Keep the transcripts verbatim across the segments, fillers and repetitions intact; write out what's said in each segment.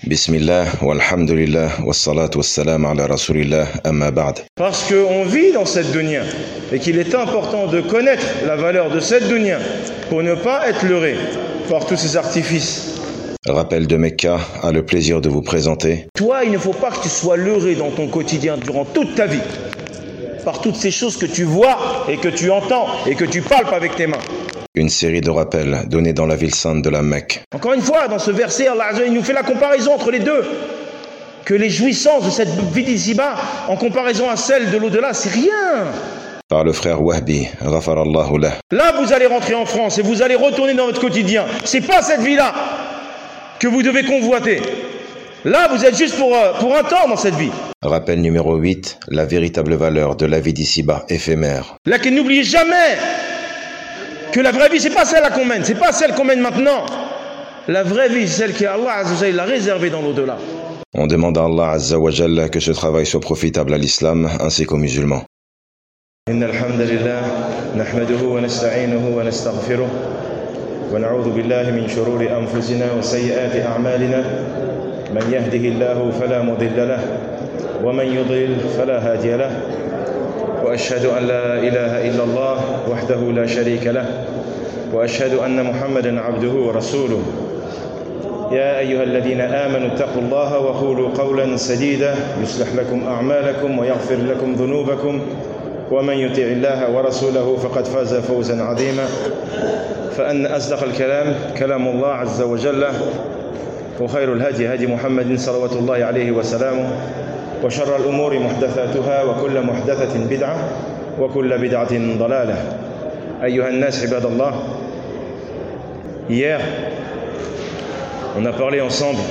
Bismillah, walhamdulillah, wassalat wassalam ala rasulillah, amma ba'd. Parce qu'on vit dans cette dunya et qu'il est important de connaître la valeur de cette dunya pour ne pas être leurré par tous ces artifices. Rappel de Mecca a le plaisir de vous présenter. Toi, il ne faut pas que tu sois leurré dans ton quotidien durant toute ta vie par toutes ces choses que tu vois et que tu entends et que tu palpes avec tes mains. Une série de rappels donnés dans la ville sainte de la Mecque. Encore une fois, dans ce verset, Allah Azza wa Jalla, il nous fait la comparaison entre les deux. Que les jouissances de cette vie d'ici-bas, en comparaison à celle de l'au-delà, c'est rien. Par le frère Wahbi, ghafarallahu lah. Là, vous allez rentrer en France et vous allez retourner dans votre quotidien. C'est pas cette vie-là que vous devez convoiter. Là, vous êtes juste pour, euh, pour un temps dans cette vie. Rappel numéro huit, la véritable valeur de la vie d'ici-bas, éphémère. Là, que n'oubliez jamais que la vraie vie, c'est pas celle qu'on mène, c'est pas celle qu'on mène maintenant. La vraie vie, c'est celle qu'Allah Azza wa Jalla a réservée dans l'au-delà. On demande à Allah Azza wa Jalla que ce travail soit profitable à l'islam ainsi qu'aux musulmans. إن الحمد لله نحمده ونستعينه ونستغفره ونعوذ بالله من شرور أنفسنا وسيئات أعمالنا من يهده الله فلا مضل له ومن يضلل فلا هادي له وأشهد أن لا إله إلا الله وحده لا شريك له وأشهد أن محمدا عبده ورسوله يا أيها الذين آمنوا اتقوا الله وقولوا قولا سديدا يصلح لكم أعمالكم ويغفر لكم ذنوبكم ومن يطع الله ورسوله فقد فاز فوزا عظيما فأن أصدق الكلام كلام الله عز وجل وخير الهدي هدي محمد صلوات الله عليه وسلامه وشر الأمور محدثاتها وكل محدثة بدعة وكل بدعة ضلالة أيها الناس عباد الله. Hier, on a parlé ensemble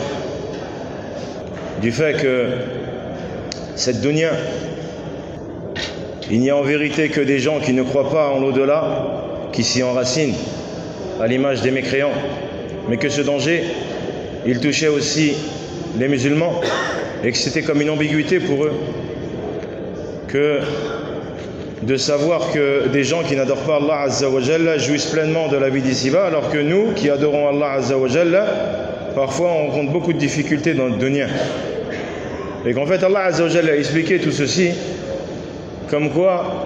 du fait que cette dunya, il n'y a en vérité que des gens qui ne croient pas en l'au-delà, qui s'y enracinent, à l'image des mécréants, mais que ce danger, il touchait aussi les musulmans, et que c'était comme une ambiguïté pour eux, que de savoir que des gens qui n'adorent pas Allah Azza wa Jalla jouissent pleinement de la vie d'ici-bas, alors que nous, qui adorons Allah Azza wa Jalla, parfois on rencontre beaucoup de difficultés dans le dunya. Et qu'en fait Allah Azza wa Jalla a expliqué tout ceci, comme quoi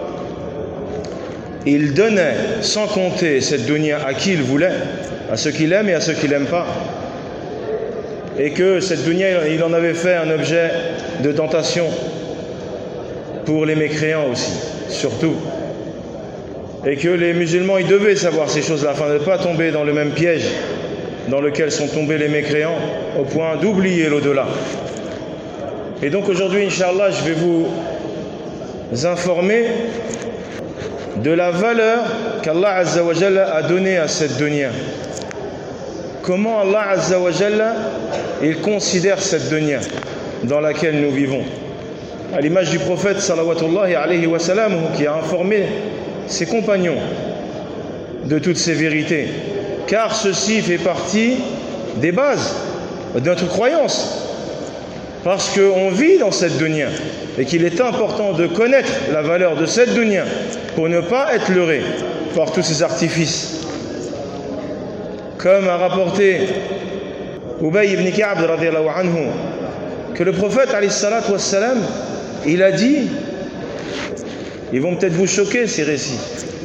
il donnait sans compter cette dunya à qui il voulait, à ceux qu'il aime et à ceux qu'il n'aime pas. Et que cette dunya, il en avait fait un objet de tentation pour les mécréants aussi, surtout. Et que les musulmans, ils devaient savoir ces choses-là, afin de ne pas tomber dans le même piège dans lequel sont tombés les mécréants, au point d'oublier l'au-delà. Et donc aujourd'hui, Inch'Allah, je vais vous informer de la valeur qu'Allah Azza wa Jalla a donnée à cette dunya. Comment Allah Azza wa Jalla, il considère cette dunya dans laquelle nous vivons. À l'image du prophète salawatullahi alayhi wa sallam, qui a informé ses compagnons de toutes ces vérités. Car ceci fait partie des bases de notre croyance. Parce qu'on vit dans cette dunya et qu'il est important de connaître la valeur de cette dunya pour ne pas être leurré par tous ces artifices. Comme a rapporté Ubay ibn Ka'b radiyallahu anhu, que le prophète alayhi salatu wassalam, il a dit, ils vont peut-être vous choquer ces récits.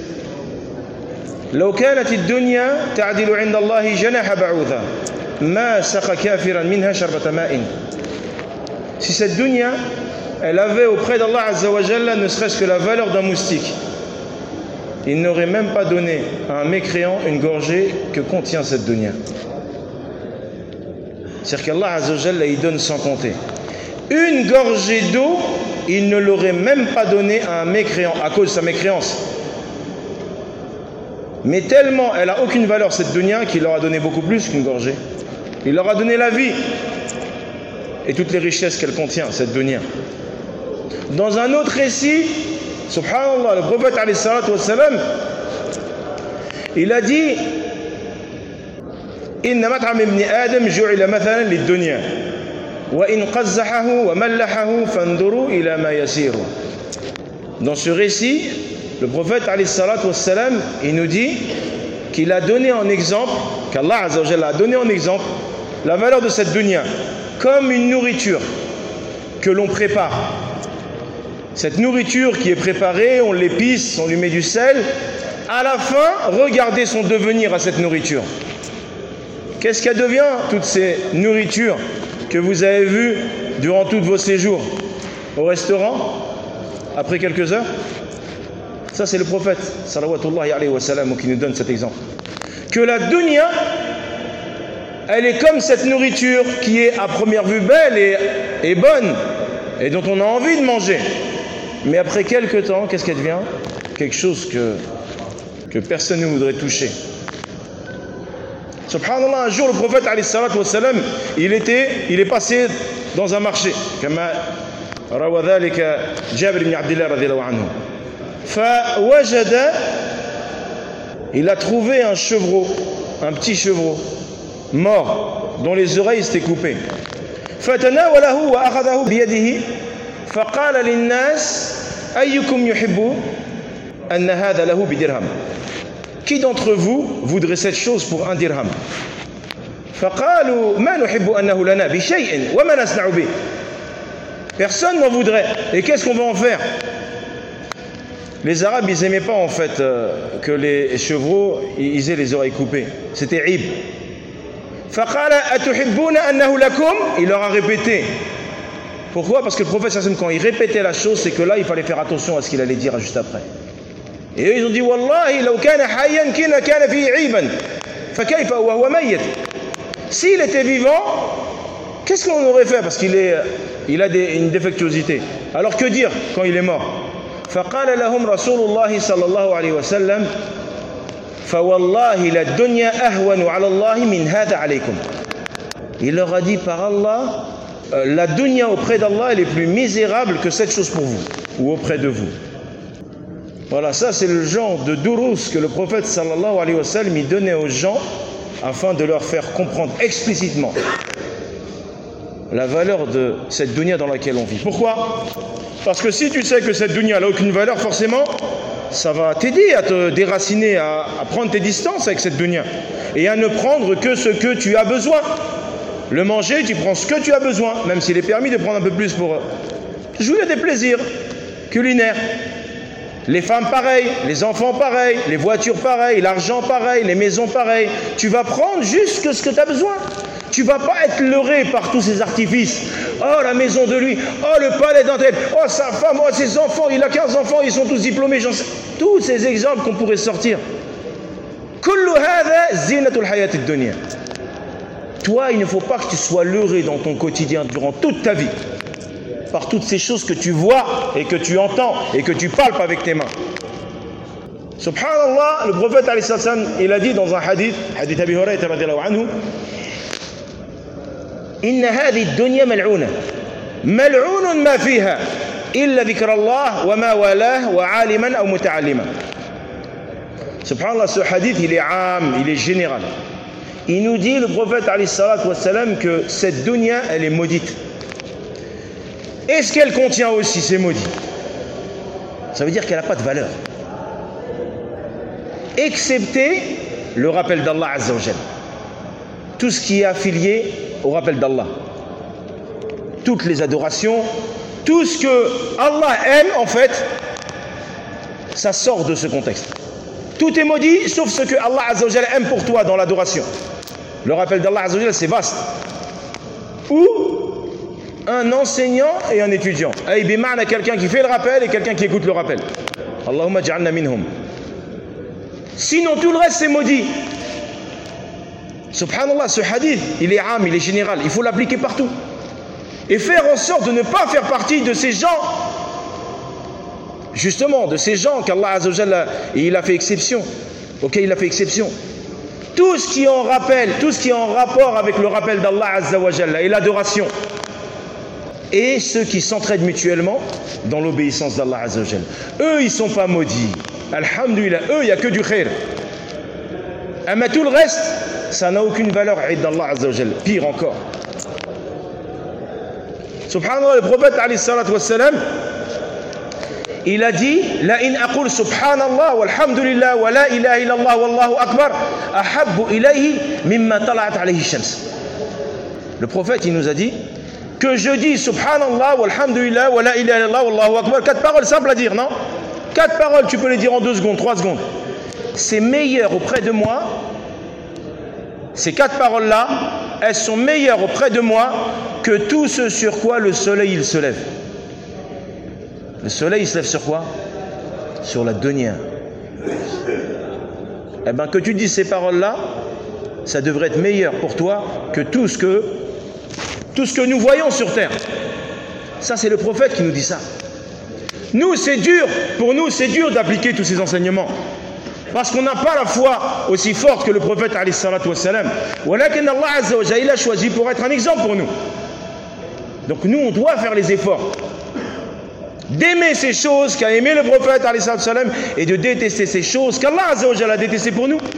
لو كانت الدنيا تعدل عند الله جناح بعوضة ما سقى كافرا منها شربة ماء. Si cette dunya, elle avait auprès d'Allah Azza wa Jalla ne serait-ce que la valeur d'un moustique, il n'aurait même pas donné à un mécréant une gorgée que contient cette dunya. C'est-à-dire qu'Allah Azza wa Jalla, il donne sans compter. Une gorgée d'eau, il ne l'aurait même pas donné à un mécréant à cause de sa mécréance. Mais tellement elle n'a aucune valeur cette dunya qu'il leur a donné beaucoup plus qu'une gorgée. Il leur a donné la vie et toutes les richesses qu'elle contient, cette dunya. Dans un autre récit, subhanallah, le prophète alayhi salatu wassalam, il a dit inna mat'am ibn adam ju'ila mathalan lid-dunya wa in qazzahahu wa mallahahu fanduru ila ma yasiru. Dans ce récit, le prophète alayhi salatu wassalam, il nous dit qu'il a donné en exemple, qu'Allah Azza wa Jalla a donné en exemple la valeur de cette dunya. comme une nourriture que l'on prépare. Cette nourriture qui est préparée, on l'épice, on lui met du sel. À la fin, regardez son devenir à cette nourriture. Qu'est-ce qu'elle devient, toutes ces nourritures que vous avez vues durant tous vos séjours au restaurant, après quelques heures? Ça, c'est le prophète, salawatullahi alayhi wa sallam, qui nous donne cet exemple. Que la dunya, elle est comme cette nourriture qui est à première vue belle et, et bonne, et dont on a envie de manger. Mais après quelques temps, qu'est-ce qu'elle devient? Quelque chose que, que personne ne voudrait toucher. Subhanallah, un jour, le prophète, alayhi salatu wa sallam, il, était, il est passé dans un marché. Comme rawa dhalika Jabir ibn Abdillah radhiyallahu anhu. Fawajada, il a trouvé un chevreau, un petit chevreau, mort, dont les oreilles s'étaient coupées. Fatanawalahu wa akhadahu biyadihi, faqala linnas ayyukum yuhibbu anna hadha lahu bidirham. Qui d'entre vous voudrait cette chose pour un dirham? فقالوا ما نحب أنه لنا بشيء وما نصنع به. Personne n'en voudrait. Et qu'est-ce qu'on va en faire? Les Arabes, ils n'aimaient pas en fait euh, que les chevreaux ils aient les oreilles coupées. C'était ib. فقال أتحبون أنه لكم. Il leur a répété. Pourquoi? Parce que le prophète, quand il répétait la chose, c'est que là, il fallait faire attention à ce qu'il allait dire juste après. Et eux, ils ont dit Wallahi, law kana hayyan kana kana fi iban. Fa kayfa wa huwa mayyit. S'il était vivant, qu'est-ce qu'on aurait fait? Parce qu'il est, il a des, une défectuosité. Alors que dire quand il est mort? فقال لهم رسول الله صلى الله عليه وسلم فوالله للدنيا أهون على الله من هذا عليكم. Il leur a dit par Allah, la dunya auprès d'Allah elle est plus misérable que cette chose pour vous ou auprès de vous. Voilà, ça c'est le genre de durus que le prophète sallallahu alayhi wa sallam il donnait aux gens afin de leur faire comprendre explicitement la valeur de cette dunya dans laquelle on vit. Pourquoi? Parce que si tu sais que cette dunya n'a aucune valeur, forcément, ça va t'aider à te déraciner, à, à prendre tes distances avec cette dunya et à ne prendre que ce que tu as besoin. Le manger, tu prends ce que tu as besoin, même s'il est permis de prendre un peu plus pour jouir à des plaisirs culinaires. Les femmes pareil, les enfants pareil, les voitures pareil, l'argent pareil, les maisons pareil. Tu vas prendre juste ce que tu as besoin. Tu ne vas pas être leurré par tous ces artifices. Oh, la maison de lui, oh, le palais d'Antenne, oh, sa femme, oh, ses enfants, il a quinze enfants, ils sont tous diplômés. J'en sais. Tous ces exemples qu'on pourrait sortir. Kullu hadha zinatul hayatid dunya. Toi, il ne faut pas que tu sois leurré dans ton quotidien durant toute ta vie par toutes ces choses que tu vois et que tu entends et que tu palpes avec tes mains. Subhanallah, le prophète alayhi salam, il a dit dans un hadith, hadith Abi Hurayra radhiyallahu anhu, Inna hadhi dunya mal'una, mal'unun ma fiha, illa dhikra Allah wa ma walah wa aliman ou muta'allima. Subhanallah, ce hadith, il est âme, il est général. Il nous dit, le prophète alayhi salam, que cette dunya, elle est maudite. Et ce qu'elle contient aussi, c'est maudit. Ça veut dire qu'elle n'a pas de valeur. Excepté le rappel d'Allah Azza wa Jal. Tout ce qui est affilié au rappel d'Allah. Toutes les adorations, tout ce que Allah aime, en fait, ça sort de ce contexte. Tout est maudit, sauf ce que Allah Azza wa Jal aime pour toi dans l'adoration. Le rappel d'Allah Azza wa Jal, c'est vaste. Ou un enseignant et un étudiant. Aïe bima'na, quelqu'un qui fait le rappel et quelqu'un qui écoute le rappel. Allahumma ja'alna minhum. Sinon tout le reste c'est maudit. Subhanallah, ce hadith, il est âme, il est général, il faut l'appliquer partout. Et faire en sorte de ne pas faire partie de ces gens, justement, de ces gens qu'Allah Azza wa Jalla, il a fait exception, auquel il a fait exception. Tout ce qui est en rappel, tout ce qui est en rapport avec le rappel d'Allah Azza wa Jalla et l'adoration. Et ceux qui s'entraident mutuellement dans l'obéissance d'Allah Azza wa Jal. Eux, ils ne sont pas maudits. Alhamdulillah, eux, il n'y a que du khair. Mais tout le reste, ça n'a aucune valeur d'Allah Azza wa Jal. Pire encore. Subhanallah, le prophète alayhi salatu wa salam, il a dit La in aqul subhanallah walhamdulillah wa la ilaha illallah wallahu akbar ahabbu ilayhi mimma tala'at alayhi shams. Le prophète, il nous a dit que je dis subhanallah, walhamdulillah, wa la ilaha illallah, wallahu akbar, quatre paroles simples à dire, non? Quatre paroles, tu peux les dire en deux secondes, trois secondes. C'est meilleur auprès de moi. Ces quatre paroles-là, elles sont meilleures auprès de moi que tout ce sur quoi le soleil il se lève. Le soleil il se lève sur quoi? Sur la dunya. Eh bien, que tu dises ces paroles-là, ça devrait être meilleur pour toi que tout ce que, tout ce que nous voyons sur terre. Ça, c'est le prophète qui nous dit ça. Nous, c'est dur, pour nous, c'est dur d'appliquer tous ces enseignements. Parce qu'on n'a pas la foi aussi forte que le prophète alayhi salatu wassalam. Walakin Allah azza wa jalla, il a choisi pour être un exemple pour nous. Donc nous, on doit faire les efforts d'aimer ces choses qu'a aimé le prophète alayhi salatu wassalam et de détester ces choses qu'Allah azza wa jalla a détestées pour nous.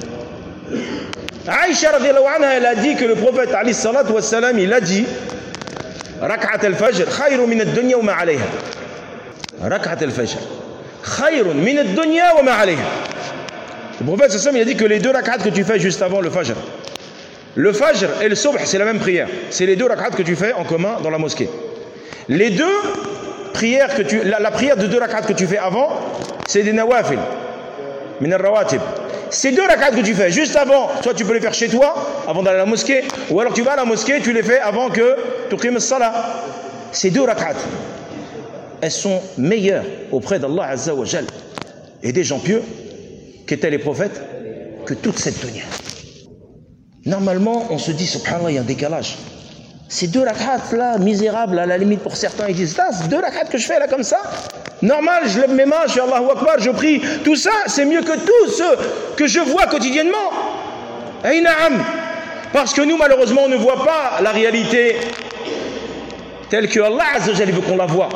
Aïcha radhiyallahu anha, elle a dit que le prophète alayhi salatu wassalam, il a dit Rak'at al-fajr khayrun min ad-dunya wa ma 'alayha. Rak'at al-fajr khayrun min ad-dunya wa ma 'alayha. Le prophète sallam, il a dit que les deux rak'at que tu fais juste avant le fajr, le fajr et le subh, c'est la même prière. C'est les deux rak'at que tu fais en commun dans la mosquée. Les deux prières que tu, la, la prière de deux rak'at que tu fais avant, c'est des nawafil, min al-rawatib. Ces deux rak'at que tu fais juste avant, soit tu peux les faire chez toi, avant d'aller à la mosquée, ou alors tu vas à la mosquée, tu les fais avant que tu qimes as-salah. Ces deux rak'at, elles sont meilleures auprès d'Allah azza wa jal et des gens pieux qu'étaient les prophètes que toute cette dunya. Normalement, on se dit, subhanallah, il y a un décalage. Ces deux rak'at là, misérables, à la limite pour certains, ils disent, ah, ces deux rak'at que je fais là comme ça, normal, je lève mes mains, je fais Allahu Akbar, je prie, tout ça, c'est mieux que tout ce que je vois quotidiennement. Aïna'am. Parce que nous, malheureusement, on ne voit pas la réalité telle que Allah azza wa jalla veut qu'on la voie.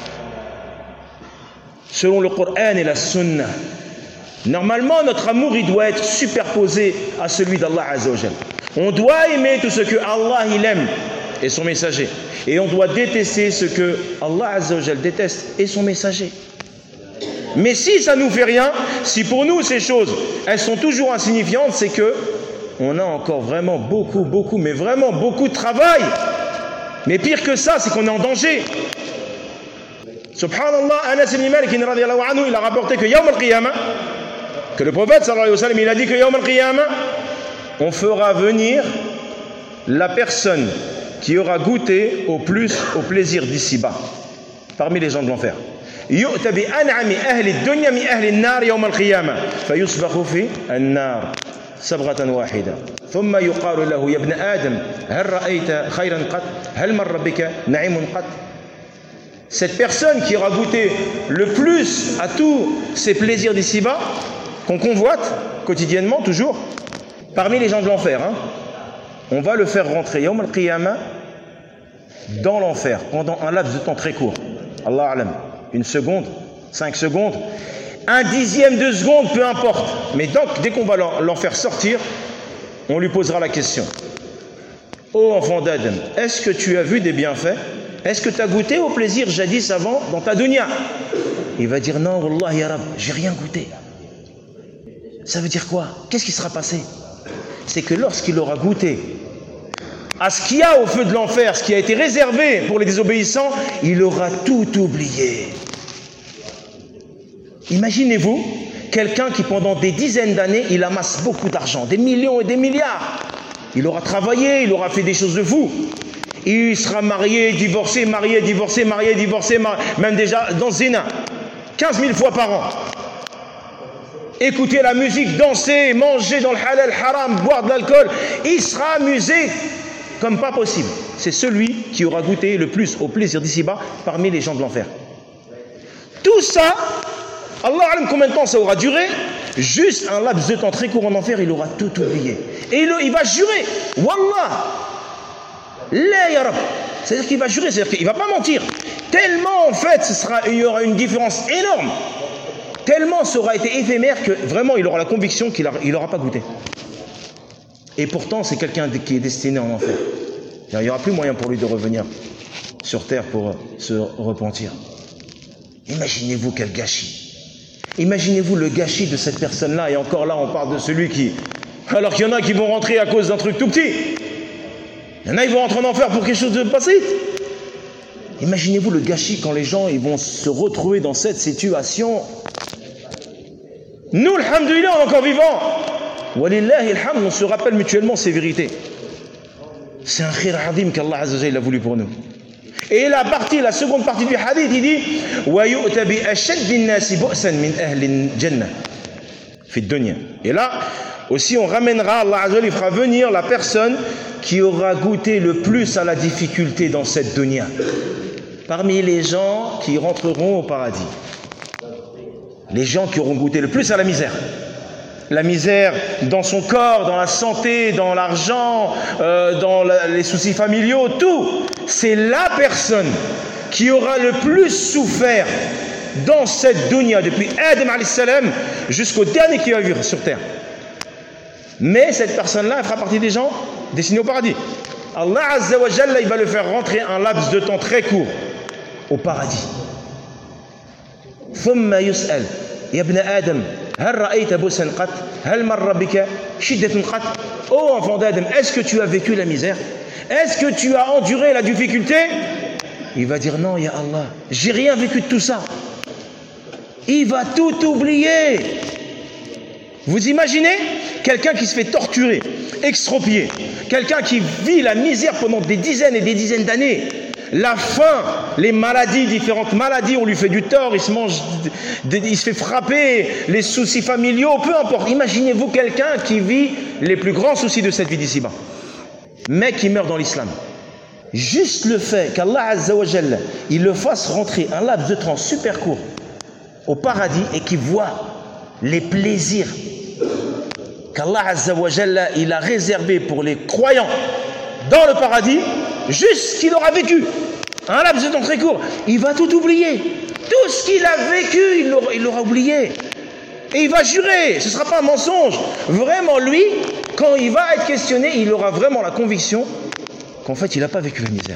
Selon le Coran et la Sunna. Normalement, notre amour, il doit être superposé à celui d'Allah azza wa jalla. On doit aimer tout ce que Allah il aime et son messager. Et on doit détester ce que Allah azza wa jalla déteste et son messager. Mais si ça ne nous fait rien, si pour nous ces choses, elles sont toujours insignifiantes, c'est que on a encore vraiment beaucoup, beaucoup, mais vraiment beaucoup de travail. Mais pire que ça, c'est qu'on est en danger. Subhanallah, Anas ibn Malik radhiyallahu anhu, il a rapporté que Yawm al-Qiyamah, que le prophète sallallahu alayhi wa sallam, il a dit que Yawm al-Qiyamah, on fera venir la personne qui aura goûté au plus au plaisir d'ici-bas, parmi les gens de l'enfer. يؤتى بأنعم أهل الدنيا من أهل النار يوم القيامة فيصبغ في النار صبغة واحدة ثم يقال له يا ابن آدم هل رأيت خيرا قط هل مر بك نعيم قط. Cette personne qui aura goûté le plus à tous ces plaisirs d'ici-bas, qu'on convoite quotidiennement, toujours, parmi les gens de l'enfer, hein, on va le faire rentrer Yawm al-Qiyamah dans l'enfer pendant un laps de temps très court. Allah alam. Une seconde, cinq secondes, un dixième de seconde, peu importe. Mais donc, dès qu'on va l'en faire sortir, on lui posera la question. Ô enfant d'Adam, est-ce que tu as vu des bienfaits? Est-ce que tu as goûté au plaisir jadis avant dans ta dunya? Il va dire non, Wallah ya Rab, j'ai rien goûté. Ça veut dire quoi? Qu'est-ce qui sera passé? C'est que lorsqu'il aura goûté à ce qu'il y a au feu de l'enfer, ce qui a été réservé pour les désobéissants, il aura tout oublié. Imaginez-vous quelqu'un qui pendant des dizaines d'années, il amasse beaucoup d'argent, des millions et des milliards. Il aura travaillé, il aura fait des choses de fou. Il sera marié, divorcé, marié, divorcé, marié, divorcé, marié, même déjà dans Zina, quinze mille fois par an. Écouter la musique, danser, manger dans le halal, haram, boire de l'alcool, il sera amusé comme pas possible. C'est celui qui aura goûté le plus au plaisir d'ici-bas parmi les gens de l'enfer. Tout ça, Allah alam combien de temps ça aura duré? Juste un laps de temps très court en enfer, il aura tout oublié. Et il, il va jurer, Wallah, la ya Rab. C'est-à-dire qu'il va jurer, c'est-à-dire qu'il ne va pas mentir. Tellement en fait, ce sera, il y aura une différence énorme. Tellement ça aura été éphémère que vraiment il aura la conviction qu'il n'aura pas goûté. Et pourtant, c'est quelqu'un qui est destiné en enfer. Il n'y aura plus moyen pour lui de revenir sur terre pour se repentir. Imaginez-vous quel gâchis. Imaginez-vous le gâchis de cette personne-là. Et encore là, on parle de celui qui... Alors qu'il y en a qui vont rentrer à cause d'un truc tout petit. Il y en a, ils vont rentrer en enfer pour quelque chose de passé. Imaginez-vous le gâchis quand les gens ils vont se retrouver dans cette situation. Nous, alhamdoulilah, on est encore vivants. Walillahi alhamd, on se rappelle mutuellement ces vérités. C'est un khir adim qu'Allah Azza wa Jalla a voulu pour nous. Et la partie, la seconde partie du hadith, il dit wa yu'ta bi ashaddi an-nasi bu'san min ahli al-jannah fi ad-dunya. Et là aussi on ramènera, Allah Azza wa Jalla il fera venir la personne qui aura goûté le plus à la difficulté dans cette dunya. Parmi les gens qui rentreront au paradis. Les gens qui auront goûté le plus à la misère. La misère dans son corps, dans la santé, dans l'argent, euh, dans la, les soucis familiaux, tout. C'est la personne qui aura le plus souffert dans cette dunya depuis Adam alayhi salam jusqu'au dernier qui va vivre sur terre. Mais cette personne-là, elle fera partie des gens destinés au paradis. Allah Azza wa Jalla, il va le faire rentrer un laps de temps très court au paradis. ثم يسأل يا ابن آدم هل رأيت بؤسا قط هل مر بك شدة قط. Oh enfant d'Adam, est-ce que tu as vécu la misère? Est-ce que tu as enduré la difficulté? Il va dire non, ya Allah, j'ai rien vécu de tout ça. Il va tout oublier. Vous imaginez quelqu'un qui se fait torturer, extropier, quelqu'un qui vit la misère pendant des dizaines et des dizaines d'années, la faim, les maladies, différentes maladies, on lui fait du tort, il se mange, il se fait frapper, les soucis familiaux, peu importe. Imaginez-vous quelqu'un qui vit les plus grands soucis de cette vie d'ici-bas, mais qui meurt dans l'islam. Juste le fait qu'Allah Azza wa Jalla, il le fasse rentrer un laps de temps super court au paradis et qu'il voit les plaisirs qu'Allah Azza wa Jalla, il a réservé pour les croyants dans le paradis, juste ce qu'il aura vécu, un laps de temps très court, il va tout oublier. Tout ce qu'il a vécu, il l'aura, il l'aura oublié. Et il va jurer, ce ne sera pas un mensonge. Vraiment, lui, quand il va être questionné, il aura vraiment la conviction qu'en fait, il n'a pas vécu la misère.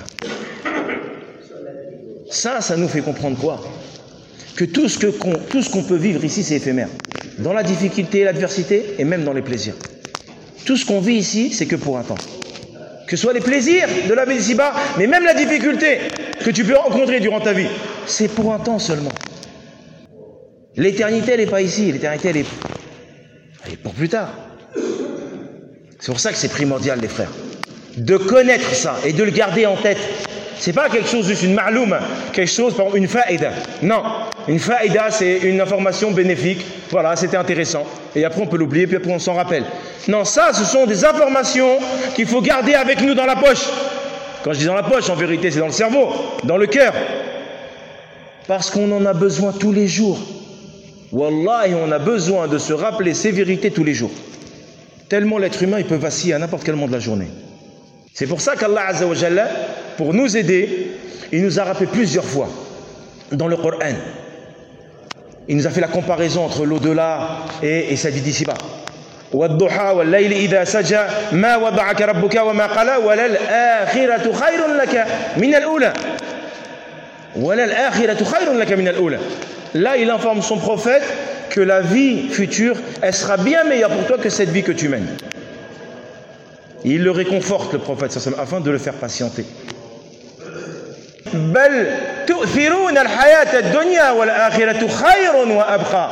Ça, ça nous fait comprendre quoi? Que tout ce que, qu'on, tout ce qu'on peut vivre ici, c'est éphémère. Dans la difficulté, l'adversité, et même dans les plaisirs. Tout ce qu'on vit ici, c'est que pour un temps. Que ce soit les plaisirs de la vie ici-bas, mais même la difficulté que tu peux rencontrer durant ta vie, c'est pour un temps seulement. L'éternité, elle n'est pas ici. L'éternité, elle est, elle est pour plus tard. C'est pour ça que c'est primordial, les frères, de connaître ça et de le garder en tête. C'est pas quelque chose, juste une ma'loum, quelque chose, par exemple, une faïda. Non, une faïda, c'est une information bénéfique. Voilà, c'était intéressant. Et après, on peut l'oublier, puis après, on s'en rappelle. Non, ça, ce sont des informations qu'il faut garder avec nous dans la poche. Quand je dis dans la poche, en vérité, c'est dans le cerveau, dans le cœur. Parce qu'on en a besoin tous les jours. Wallahi, on a besoin de se rappeler ces vérités tous les jours. Tellement l'être humain, il peut vaciller à n'importe quel moment de la journée. C'est pour ça qu'Allah Azza wa Jalla, pour nous aider, il nous a rappelé plusieurs fois dans le Coran. Il nous a fait la comparaison entre l'au-delà et, et sa vie d'ici-bas. وَالضُّحَى وَاللَّيْلِ إِذَا سَجَى مَا وَضَعَكَ رَبُّكَ وَمَا قَلَى وَلَلْآخِرَةُ خَيْرٌ لَكَ مِنَ الْأُولَى وَلَلْآخِرَةُ خَيْرٌ لَكَ مِنَ الْأُولَى. Là, il informe son prophète que la vie future, elle sera bien meilleure pour toi que cette vie que tu mènes. Il le réconforte, le prophète, afin de le faire patienter. بل تؤثرون الحياة الدنيا والآخرة خير وأبقى.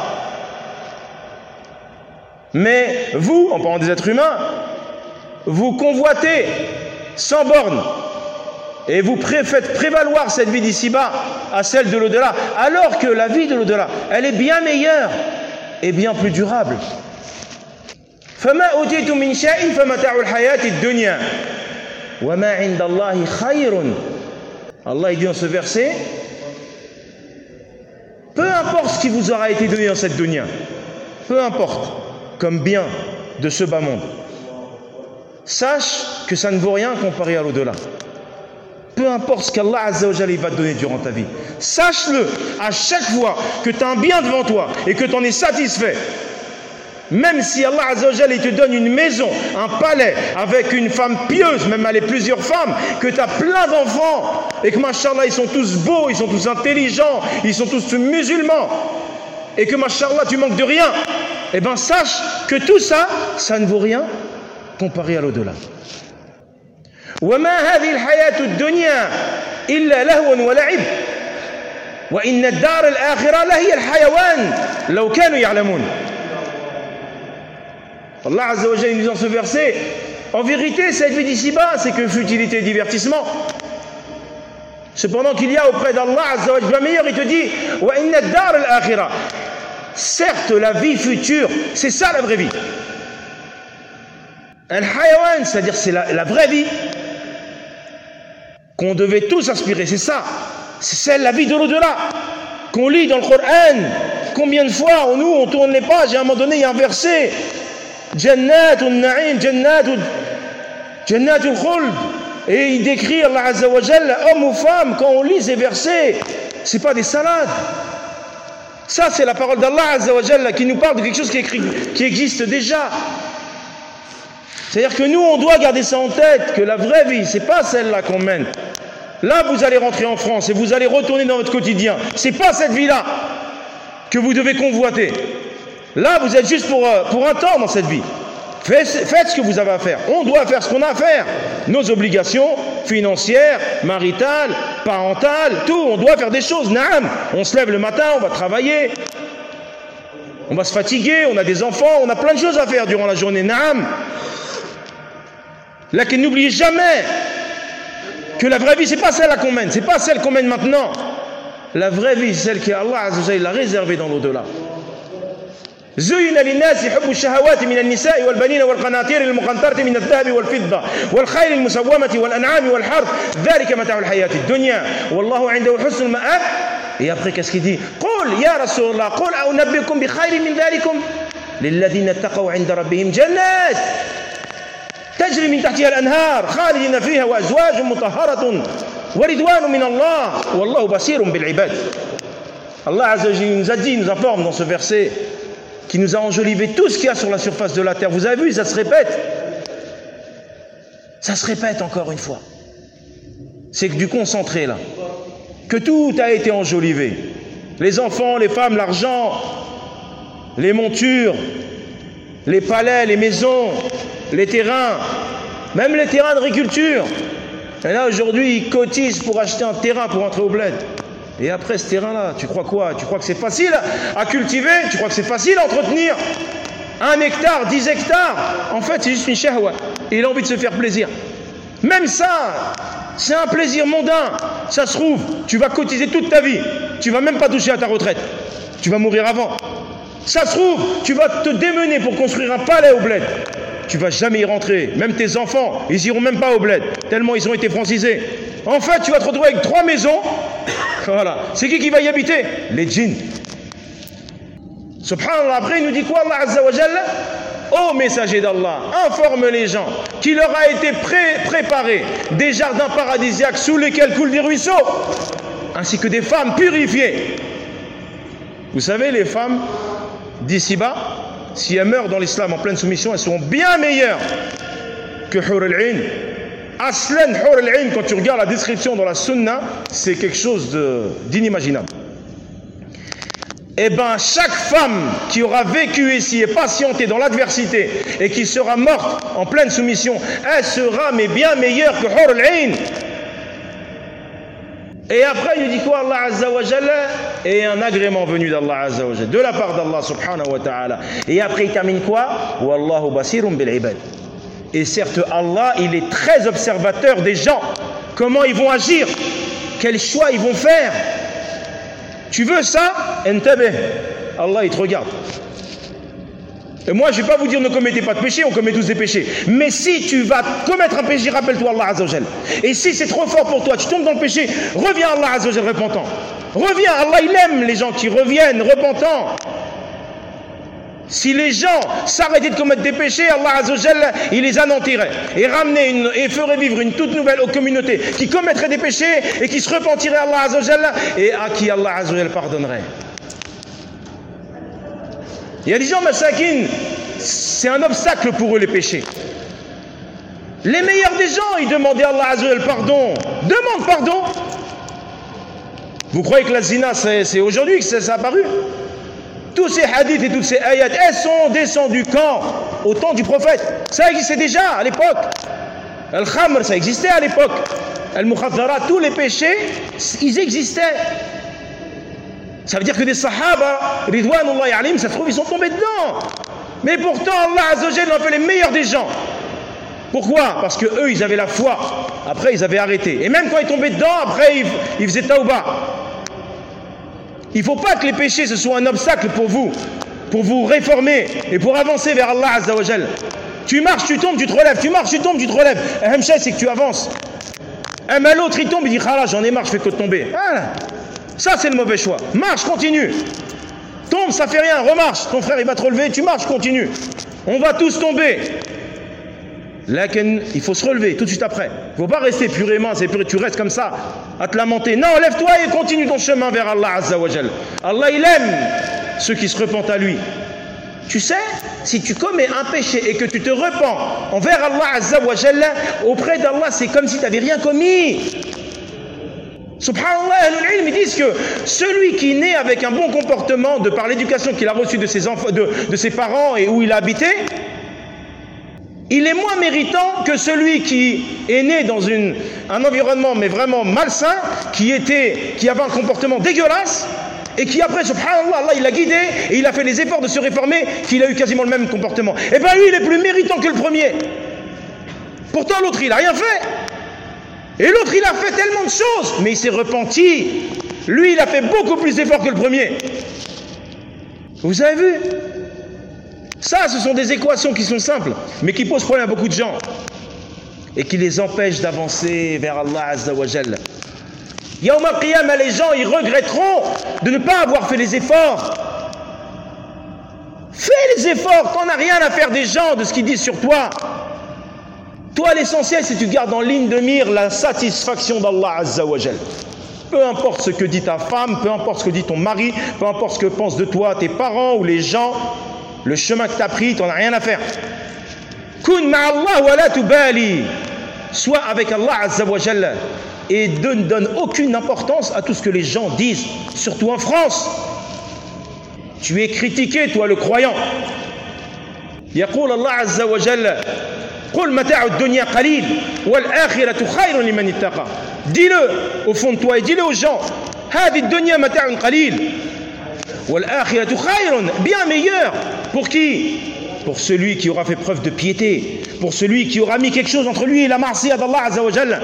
Mais vous, en parlant des êtres humains, vous convoitez sans borne et vous pré- faites prévaloir cette vie d'ici-bas à celle de l'au-delà, alors que la vie de l'au-delà, elle est bien meilleure et bien plus durable. فما أوتيتم من شيء فمتاع الحياة الدنيا وما عند الله خير. Allah il dit dans ce verset, peu importe ce qui vous aura été donné dans cette dunya, peu importe, comme bien de ce bas monde, sache que ça ne vaut rien comparé à l'au-delà. Peu importe ce qu'Allah Azza wa Jalla va te donner durant ta vie, sache-le à chaque fois que tu as un bien devant toi et que tu en es satisfait. Même si Allah Azza wa Jalla il te donne une maison, un palais, avec une femme pieuse, même avec plusieurs femmes, que tu as plein d'enfants, et que machallah ils sont tous beaux, ils sont tous intelligents, ils sont tous musulmans, et que machallah tu manques de rien, eh bien sache que tout ça, ça ne vaut rien comparé à l'au-delà. وما هذه الحياة الدنيا إلا لهو ولعب وإن الدار الآخرة لهي الحيوان لو كانوا يعلمون. Allah Azza wa Jalla nous dit dans ce verset, en vérité cette vie d'ici-bas c'est que futilité et divertissement. Cependant qu'il y a auprès d'Allah Azza wa Jalla meilleur, il te dit wa inna ad-dar al-akhirah. Certes la vie future, c'est ça la vraie vie. Al-hayawan, c'est-à-dire c'est la, la vraie vie qu'on devait tous aspirer, c'est ça. C'est celle, la vie de l'au-delà qu'on lit dans le Coran. Combien de fois on, nous on tourne les pages et à un moment donné il y a un verset Jannatul Na'im, Jannatul Jannatul Khuld, et il décrit Allah Azza wa Jalla, homme ou femme, quand on lit ces versets, c'est pas des salades. Ça c'est la parole d'Allah Azza wa Jalla qui nous parle de quelque chose qui, écrit, qui existe déjà. C'est-à-dire que nous on doit garder ça en tête, que la vraie vie c'est pas celle-là qu'on mène. Là vous allez rentrer en France et vous allez retourner dans votre quotidien. C'est pas cette vie-là que vous devez convoiter. Là, vous êtes juste pour, pour un temps dans cette vie. Faites, faites ce que vous avez à faire. On doit faire ce qu'on a à faire. Nos obligations financières, maritales, parentales, tout. On doit faire des choses. Naam. On se lève le matin, on va travailler. On va se fatiguer, on a des enfants, on a plein de choses à faire durant la journée. Naam. Là, que n'oubliez jamais que la vraie vie, c'est pas celle qu'on mène. C'est pas celle qu'on mène maintenant. La vraie vie, c'est celle qu'Allah Azza wa Jalla a réservée dans l'au-delà. زين للناس حب الشهوات من النساء والبنين والقناطير المقنطرة من الذهب والفضة والخيل المسومة والأنعام والحرث ذلك متاع الحياة الدنيا والله عنده حسن المآب. Et après qu'est-ce qu'il dit? قل يا رسول الله قل أنبئكم بخير من ذلكم للذين اتقوا عند ربهم جنات تجري من تحتها الأنهار خالدين فيها وأزواج مطهرة ورضوان من الله والله بصير بالعباد. Allah Azza wa Jalla nous a dit, nous informe dans ce verset qui nous a enjolivé tout ce qu'il y a sur la surface de la terre. Vous avez vu, ça se répète. Ça se répète encore une fois. C'est que du concentré là. Que tout a été enjolivé. Les enfants, les femmes, l'argent, les montures, les palais, les maisons, les terrains, même les terrains d'agriculture. Et là aujourd'hui, ils cotisent pour acheter un terrain pour entrer au bled. Et après ce terrain-là, tu crois quoi? Tu crois que c'est facile à cultiver? Tu crois que c'est facile à entretenir? Un hectare, dix hectares? En fait, c'est juste une shahwa. Il a envie de se faire plaisir. Même ça, c'est un plaisir mondain. Ça se trouve, tu vas cotiser toute ta vie. Tu vas même pas toucher à ta retraite. Tu vas mourir avant. Ça se trouve, tu vas te démener pour construire un palais au bled. Tu vas jamais y rentrer. Même tes enfants, ils iront même pas au bled. Tellement ils ont été francisés. En fait, tu vas te retrouver avec trois maisons. Voilà. C'est qui qui va y habiter? Les djinns. Subhanallah. Après, il nous dit quoi, Allah Azza wa Jalla? Ô messager d'Allah, informe les gens qu'il leur a été pré préparé des jardins paradisiaques sous lesquels coulent des ruisseaux, ainsi que des femmes purifiées. Vous savez, les femmes d'ici-bas, si elles meurent dans l'islam en pleine soumission, elles seront bien meilleures que Hur al-Ain. Aslan Hur al-Ain, quand tu regardes la description dans la Sunna, c'est quelque chose d'inimaginable. Eh bien, chaque femme qui aura vécu ici et patienté dans l'adversité et qui sera morte en pleine soumission, elle sera mais bien meilleure que Hur al-Ain. Et après, il dit quoi, Allah Azza wa Jalla? Et un agrément venu d'Allah Azza wa Jalla, de la part d'Allah subhanahu wa ta'ala. Et après, il termine quoi? Wallahu basirun bil ibad. Et certes, Allah, il est très observateur des gens. Comment ils vont agir? Quels choix ils vont faire? Tu veux ça? Intabih. Allah, il te regarde. Et moi, je ne vais pas vous dire ne commettez pas de péché, on commet tous des péchés. Mais si tu vas commettre un péché, rappelle-toi Allah Azza wa Jalla. Et si c'est trop fort pour toi, tu tombes dans le péché, reviens à Allah Azza wa Jalla repentant. Reviens, Allah, il aime les gens qui reviennent repentants. Si les gens s'arrêtaient de commettre des péchés, Allah Azza wa Jalla, il les anéantirait et ramenait une, et ferait vivre une toute nouvelle communauté qui commettrait des péchés et qui se repentirait à Allah Azza wa Jalla et à qui Allah Azza wa Jalla pardonnerait. Il y a des gens, masakin, c'est un obstacle pour eux les péchés. Les meilleurs des gens, ils demandaient à Allah Azza wa Jalla pardon. Demande pardon. Vous croyez que la zina, c'est aujourd'hui que ça, ça a apparu? Tous ces hadiths et toutes ces ayats, elles sont descendues quand? Au temps du prophète. Ça existait déjà à l'époque. Al-Khamr, ça existait à l'époque. Al-Mukhadhara, tous les péchés, ils existaient. Ça veut dire que des Sahaba, Ridwanullahi alayhim, ça se trouve, ils sont tombés dedans. Mais pourtant, Allah Azza wa Jalla en fait les meilleurs des gens. Pourquoi? Parce que eux, ils avaient la foi. Après, ils avaient arrêté. Et même quand ils tombaient dedans, après, ils, ils faisaient tauba. Il ne faut pas que les péchés, ce soit un obstacle pour vous, pour vous réformer et pour avancer vers Allah Azza wa Jalla. Tu marches, tu tombes, tu te relèves. Tu marches, tu tombes, tu te relèves. Un chose, c'est que tu avances. Un mal l'autre, il tombe, il dit, ah là, j'en ai marre, je fais que de tomber. Voilà. Ça, c'est le mauvais choix. Marche, continue. Tombe, ça fait rien, remarche. Ton frère, il va te relever, tu marches, continue. On va tous tomber. Là, il faut se relever tout de suite après. Il ne faut pas rester purément, c'est pur, tu restes comme ça, à te lamenter. Non, lève-toi et continue ton chemin vers Allah Azza wa Jal. Allah, il aime ceux qui se repentent à lui. Tu sais, si tu commets un péché et que tu te repens envers Allah Azza wa Jal, auprès d'Allah, c'est comme si tu n'avais rien commis. Subhanallah, Ahlul Ilm, ils disent que celui qui naît avec un bon comportement de par l'éducation qu'il a reçue de ses enfants, de, de ses parents et où il a habité, il est moins méritant que celui qui est né dans une, un environnement mais vraiment malsain, qui, était, qui avait un comportement dégueulasse, et qui après, subhanallah, Allah il l'a guidé, et il a fait les efforts de se réformer, qu'il a eu quasiment le même comportement. Et bien lui, il est plus méritant que le premier. Pourtant l'autre, il n'a rien fait. Et l'autre, il a fait tellement de choses, mais il s'est repenti. Lui, il a fait beaucoup plus d'efforts que le premier. Vous avez vu? Ça, ce sont des équations qui sont simples, mais qui posent problème à beaucoup de gens et qui les empêchent d'avancer vers Allah Azza wa Jalla. Yawm al-Qiyamah, les gens, ils regretteront de ne pas avoir fait les efforts. Fais les efforts, t'en as rien à faire des gens, de ce qu'ils disent sur toi. Toi, l'essentiel, c'est que tu gardes en ligne de mire la satisfaction d'Allah Azza wa Jalla. Peu importe ce que dit ta femme, peu importe ce que dit ton mari, peu importe ce que pensent de toi tes parents ou les gens, le chemin que tu as pris, tu n'en as rien à faire. Kun ma'Allah wa la tubali. Sois avec Allah Azza wa Jalla et ne donne aucune importance à tout ce que les gens disent, surtout en France. Tu es critiqué, toi le croyant. Yaqul Allah Azza wa Jalla, Qul mata'u ad-dunya qalil wal akhiratu khayrun liman ittaqa. Dis-le au fond de toi et dis-le aux gens. Hadi ad-dunya mata'un qalil. Bien meilleur. Pour qui? Pour celui qui aura fait preuve de piété, pour celui qui aura mis quelque chose entre lui et la ma'siyah d'Allah Azza wa Jalla.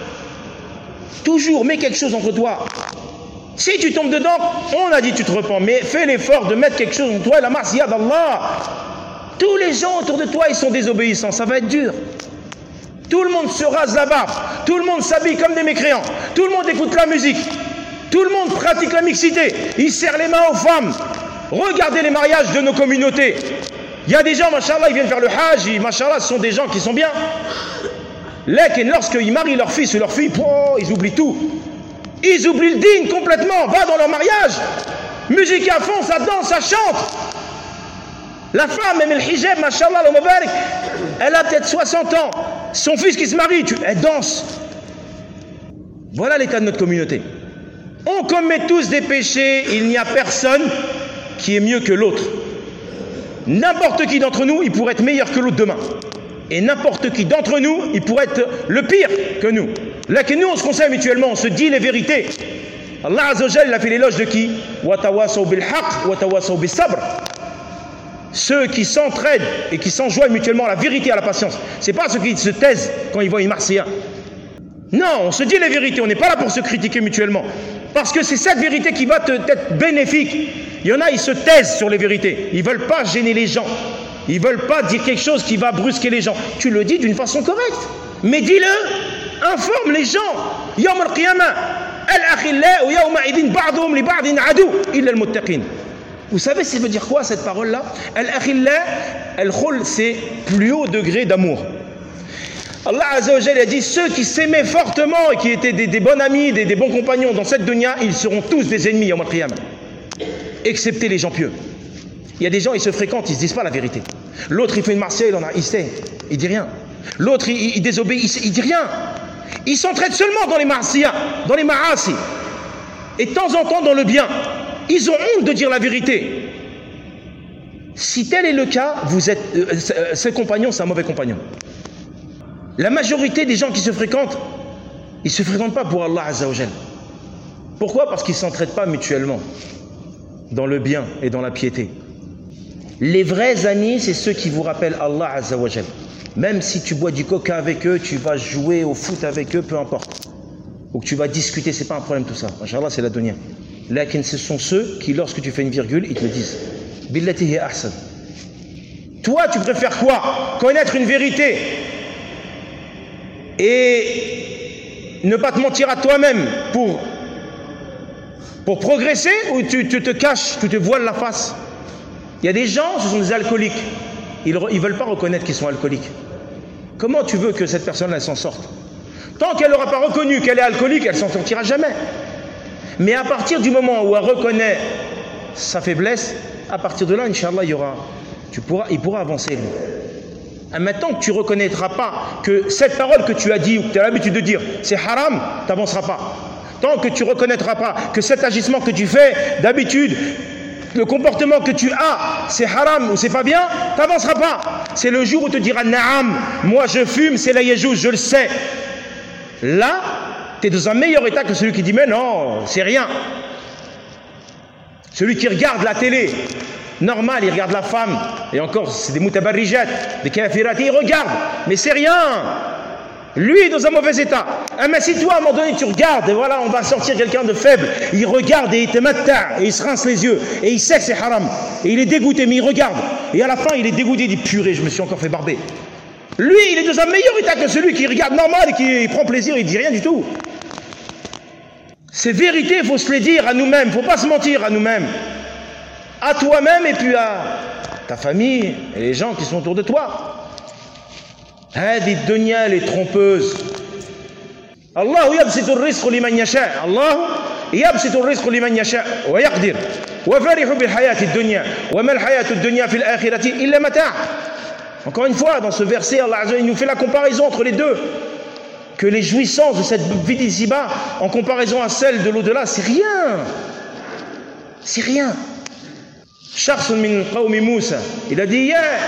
Toujours mets quelque chose entre toi. Si tu tombes dedans, on a dit tu te repens, mais fais l'effort de mettre quelque chose entre toi et la ma'siyah d'Allah. Tous les gens autour de toi, ils sont désobéissants, ça va être dur. Tout le monde se rase la barbe, tout le monde s'habille comme des mécréants, tout le monde écoute la musique. Tout le monde pratique la mixité. Il serre les mains aux femmes. Regardez les mariages de nos communautés. Il y a des gens, machallah, ils viennent faire le hajj. Et, machallah, ce sont des gens qui sont bien. Lorsqu'ils marient leur fils ou leur fille, oh, ils oublient tout. Ils oublient le digne complètement. Va dans leur mariage. Musique à fond, ça danse, ça chante. La femme, même le hijab, machallah, le mubarak, elle a peut-être soixante ans. Son fils qui se marie, tu, elle danse. Voilà l'état de notre communauté. On commet tous des péchés, il n'y a personne qui est mieux que l'autre. N'importe qui d'entre nous, il pourrait être meilleur que l'autre demain. Et n'importe qui d'entre nous, il pourrait être le pire que nous. Là que nous, on se conseille mutuellement, on se dit les vérités. Allah Azza wa Jalla a fait l'éloge de qui? Watawasaw bil haqq, watawasaw bis sabr. Ceux qui s'entraident et qui s'enjoignent mutuellement à la vérité et à la patience. C'est pas ceux qui se taisent quand ils voient une marsiya. Non, on se dit les vérités, on n'est pas là pour se critiquer mutuellement. Parce que c'est cette vérité qui va te, être bénéfique. Il y en a, ils se taisent sur les vérités. Ils ne veulent pas gêner les gens. Ils ne veulent pas dire quelque chose qui va brusquer les gens. Tu le dis d'une façon correcte. Mais dis-le, informe les gens. Yawm al-Qiyamah, al-akhilla wa yawma idin ba'dhum li ba'din adu illa al-muttaqin. Vous savez ça veut dire quoi cette parole-là? Al-akhilla, al-khul, c'est plus haut degré d'amour. Allah Azza wa Jalla a dit ceux qui s'aimaient fortement et qui étaient des, des bons amis, des, des bons compagnons dans cette dunya, ils seront tous des ennemis Yawm al-Qiyamah, excepté les gens pieux. Il y a des gens, ils se fréquentent, ils se disent pas la vérité. L'autre, il fait une martiale, il en a, il sait, il dit rien. L'autre, il, il désobéit, il, il dit rien. Ils s'entraident seulement dans les marsiya, dans les ma'asi, et de temps en temps dans le bien. Ils ont honte de dire la vérité. Si tel est le cas, vous êtes, euh, ce compagnon, c'est un mauvais compagnon. La majorité des gens qui se fréquentent, ils ne se fréquentent pas pour Allah Azza wa Jal. Pourquoi? Parce qu'ils ne s'entraident pas mutuellement dans le bien et dans la piété. Les vrais amis, c'est ceux qui vous rappellent Allah Azza wa Jal. Même si tu bois du coca avec eux, tu vas jouer au foot avec eux, peu importe. Ou que tu vas discuter, c'est pas un problème tout ça. Inch'Allah, c'est la dunya. Lakin ce sont ceux qui, lorsque tu fais une virgule, ils te le disent. Billatihi ahsan. Toi, tu préfères quoi? Connaître une vérité et ne pas te mentir à toi-même pour, pour progresser, ou tu, tu te caches, tu te voiles la face? Il y a des gens, ce sont des alcooliques. Ils ne veulent pas reconnaître qu'ils sont alcooliques. Comment tu veux que cette personne-là s'en sorte? Tant qu'elle n'aura pas reconnu qu'elle est alcoolique, elle s'en sortira jamais. Mais à partir du moment où elle reconnaît sa faiblesse, à partir de là, Inch'Allah, il y aura, tu pourras, il pourra avancer. Lui. Et maintenant que tu ne reconnaîtras pas que cette parole que tu as dit ou que tu as l'habitude de dire, c'est haram, tu n'avanceras pas. Tant que tu ne reconnaîtras pas que cet agissement que tu fais d'habitude, le comportement que tu as, c'est haram ou c'est pas bien, tu n'avanceras pas. C'est le jour où tu te diras, naam, moi je fume, c'est la yéjouj, je le sais. Là, tu es dans un meilleur état que celui qui dit, mais non, c'est rien. Celui qui regarde la télé, normal, il regarde la femme, et encore, c'est des moutabarrijat, des kafirat, il regarde, mais c'est rien. Lui est dans un mauvais état. Ah, mais si toi, à un moment donné, tu regardes, et voilà, on va sortir quelqu'un de faible, il regarde et il te matta, et il se rince les yeux, et il sait que c'est haram, et il est dégoûté, mais il regarde, et à la fin, il est dégoûté, il dit, purée, je me suis encore fait barber. Lui, il est dans un meilleur état que celui qui regarde normal et qui prend plaisir, il ne dit rien du tout. Ces vérités, il faut se les dire à nous-mêmes, il ne faut pas se mentir à nous-mêmes. À toi-même et puis à ta famille et les gens qui sont autour de toi. هذه الدنيا elle est trompeuse. الله يبسط الرزق لمن يشاء. الله يبسط الرزق لمن يشاء ويقدر. وفرحوا بالحياة الدنيا وما الحياة الدنيا في الآخرة إلا متاع. Encore une fois, dans ce verset, Allah il nous fait la comparaison entre les deux. Que les jouissances de cette vie d'ici-bas, en comparaison à celles de l'au-delà, c'est rien. C'est rien. شخص من قوم موسى il a dit يا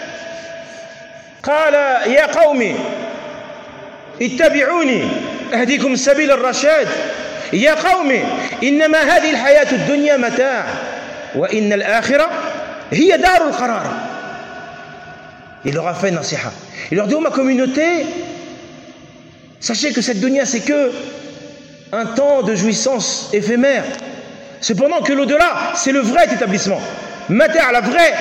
قال يا قومي اتبعوني أهديكم سبيل الرشاد يا قومي إنما هذه الحياة الدنيا متاع وإن الآخرة هي دار القرار. Il leur a fait nasiha. Il leur dit, oh ma communauté, sachez que cette dunya c'est que un temps de jouissance éphémère. Cependant que l'au-delà, c'est le vrai établissement. Mata', la vraie,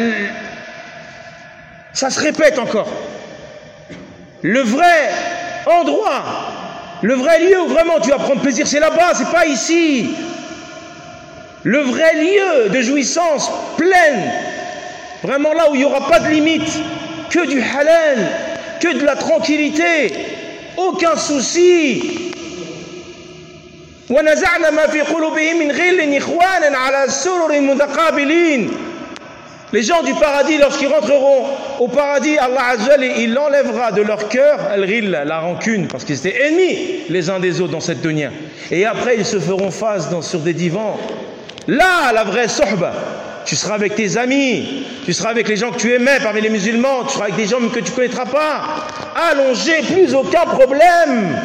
ça se répète encore. Le vrai endroit, le vrai lieu où vraiment tu vas prendre plaisir, c'est là-bas, c'est pas ici. Le vrai lieu de jouissance pleine, vraiment là où il n'y aura pas de limite, que du halal, que de la tranquillité, aucun souci. وَنَزَعْنَا مَا فِي قُلُوبِهِمْ مِنْ غِلٍّ إِخْوَانًا عَلَى سُرُرٍ مُتَقَابِلِينَ. Les gens du paradis, lorsqu'ils rentreront au paradis, Allah Azza wa Jalla, il enlèvera de leur cœur al-ghil, la rancune, parce qu'ils étaient ennemis les uns des autres dans cette dunya. Et après, ils se feront face dans, sur des divans. Là, la vraie sohba. Tu seras avec tes amis, tu seras avec les gens que tu aimais parmi les musulmans, tu seras avec des gens que tu ne connaîtras pas. Allongé, plus aucun problème.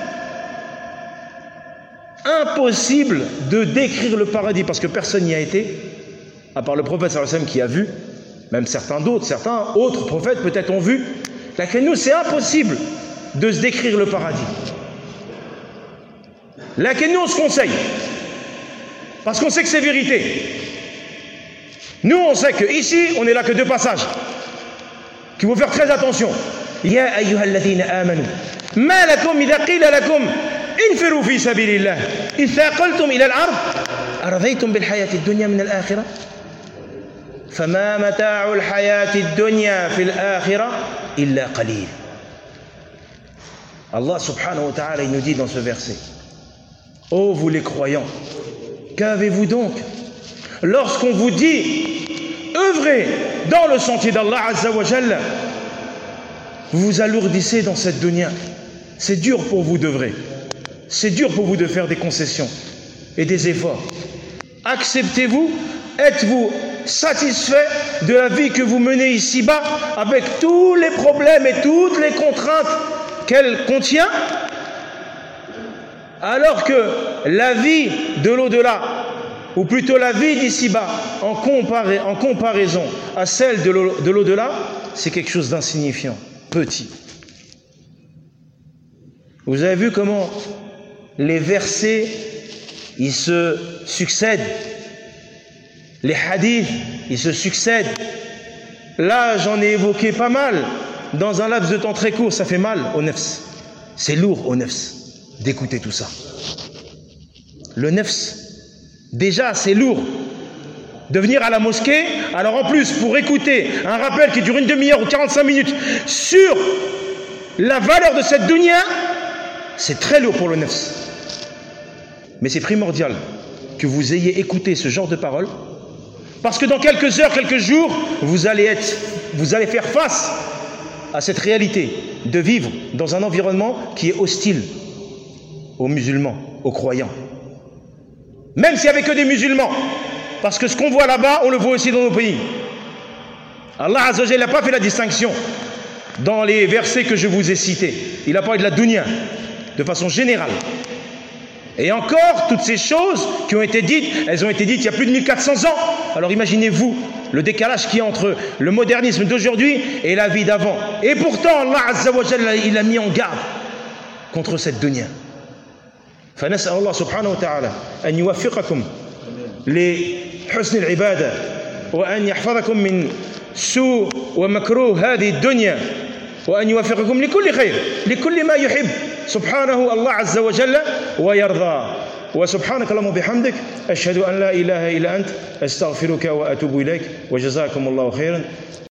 Impossible de décrire le paradis parce que personne n'y a été, à part le prophète sallallahu alayhi wa sallam qui a vu, même certains d'autres, certains autres prophètes peut-être ont vu. Là que nous, c'est impossible de se décrire le paradis. Là que nous, on se conseille parce qu'on sait que c'est vérité. Nous, on sait que ici, on est là que deux passages qu'il faut faire très attention. Ya ayyuhalladhina amanu ma lakum idha qila lakum انفروا في سبيل الله إذ ثاقلتم إلى الأرض أرضيتم بالحياة الدنيا من الآخرة فما متاع الحياة الدنيا في الآخرة إلا قليل. Allah subhanahu wa ta'ala il nous dit dans ce verset, ô vous les croyants, qu'avez-vous donc lorsqu'on vous dit œuvrez dans le sentier d'Allah Azza wa Jalla, vous vous alourdissez dans cette dunya. C'est dur pour vous d'œuvrer. C'est dur pour vous de faire des concessions et des efforts. Acceptez-vous, êtes-vous satisfait de la vie que vous menez ici-bas, avec tous les problèmes et toutes les contraintes qu'elle contient, alors que la vie de l'au-delà, ou plutôt la vie d'ici-bas, en, comparé, en comparaison à celle de l'au-delà, c'est quelque chose d'insignifiant, petit. Vous avez vu comment les versets, ils se succèdent, les hadiths, ils se succèdent. Là, j'en ai évoqué pas mal, dans un laps de temps très court, ça fait mal au nefs. C'est lourd au nefs d'écouter tout ça. Le nefs, déjà, c'est lourd de venir à la mosquée, alors en plus, pour écouter un rappel qui dure une demi-heure ou quarante-cinq minutes sur la valeur de cette dunya, c'est très lourd pour le nefs. Mais c'est primordial que vous ayez écouté ce genre de paroles, parce que dans quelques heures, quelques jours, vous allez, être, vous allez faire face à cette réalité de vivre dans un environnement qui est hostile aux musulmans, aux croyants. Même s'il n'y avait que des musulmans, parce que ce qu'on voit là-bas, on le voit aussi dans nos pays. Allah Azza wa Jalla n'a pas fait la distinction dans les versets que je vous ai cités. Il a parlé de la dunya de façon générale. Et encore, toutes ces choses qui ont été dites, elles ont été dites il y a plus de mille quatre cents ans. Alors imaginez-vous le décalage qu'il y a entre le modernisme d'aujourd'hui et la vie d'avant. Et pourtant, Allah Azza wa Jalla, il a mis en garde contre cette dunya. فنسأل الله سبحانه وتعالى أن يوفقكم لحسن العبادة وأن يحفظكم من سوء ومكروه هذه الدنيا وأن يوفقكم لكل خير لكل ما يحب سبحانه الله عز وجل ويرضى وسبحانك اللهم وبحمدك أشهد أن لا إله إلا أنت أستغفرك وأتوب إليك وجزاكم الله خيرا